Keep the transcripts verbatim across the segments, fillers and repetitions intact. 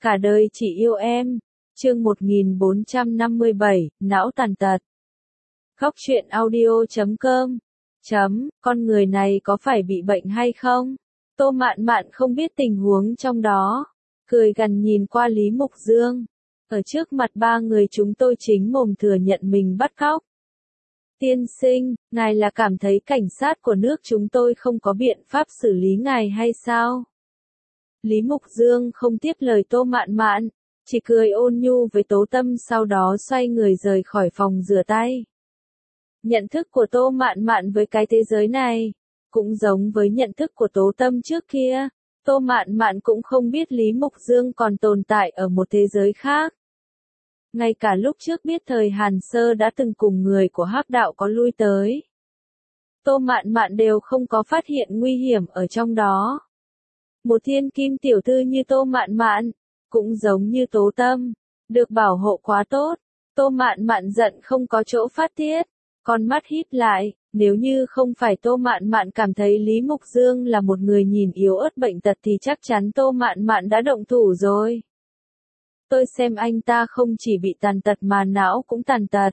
Cả đời chỉ yêu em. Chương một nghìn bốn trăm năm mươi bảy, não tàn tật. Góc truyện audio chấm com. Chấm, con người này có phải bị bệnh hay không? Tô Mạn Mạn không biết tình huống trong đó. Cười gằn nhìn qua Lý Mục Dương. Ở trước mặt ba người chúng tôi chính mồm thừa nhận mình bắt cóc. Tiên sinh, ngài là cảm thấy cảnh sát của nước chúng tôi không có biện pháp xử lý ngài hay sao? Lý Mục Dương không tiếp lời Tô Mạn Mạn, chỉ cười ôn nhu với Tố Tâm sau đó xoay người rời khỏi phòng rửa tay. Nhận thức của Tô Mạn Mạn với cái thế giới này, cũng giống với nhận thức của Tố Tâm trước kia, Tô Mạn Mạn cũng không biết Lý Mục Dương còn tồn tại ở một thế giới khác. Ngay cả lúc trước biết thời Hàn Sơ đã từng cùng người của Hắc Đạo có lui tới, Tô Mạn Mạn đều không có phát hiện nguy hiểm ở trong đó. Một thiên kim tiểu thư như Tô Mạn Mạn, cũng giống như Tố Tâm, được bảo hộ quá tốt. Tô Mạn Mạn giận không có chỗ phát tiết, con mắt híp lại, nếu như không phải Tô Mạn Mạn cảm thấy Lý Mục Dương là một người nhìn yếu ớt bệnh tật thì chắc chắn Tô Mạn Mạn đã động thủ rồi. Tôi xem anh ta không chỉ bị tàn tật mà não cũng tàn tật.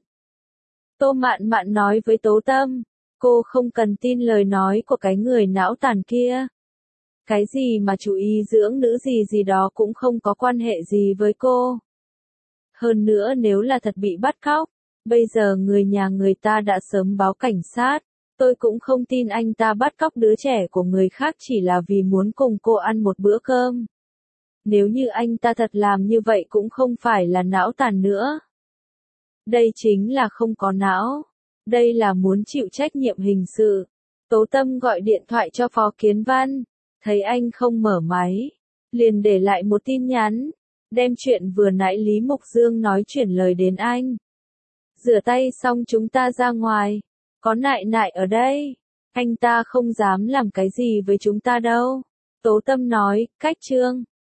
Tô Mạn Mạn nói với Tố Tâm, cô không cần tin lời nói của cái người não tàn kia. Cái gì mà chú ý dưỡng nữ gì gì đó cũng không có quan hệ gì với cô. Hơn nữa nếu là thật bị bắt cóc, bây giờ người nhà người ta đã sớm báo cảnh sát, tôi cũng không tin anh ta bắt cóc đứa trẻ của người khác chỉ là vì muốn cùng cô ăn một bữa cơm. Nếu như anh ta thật làm như vậy cũng không phải là não tàn nữa. Đây chính là không có não. Đây là muốn chịu trách nhiệm hình sự. Tố Tâm gọi điện thoại cho Phó Kiến Văn. Thấy anh không mở máy, liền để lại một tin nhắn, đem chuyện vừa nãy Lý Mục Dương nói chuyển lời đến anh. Rửa tay xong chúng ta ra ngoài, có Nại Nại ở đây, anh ta không dám làm cái gì với chúng ta đâu. Tố Tâm nói, cách trương,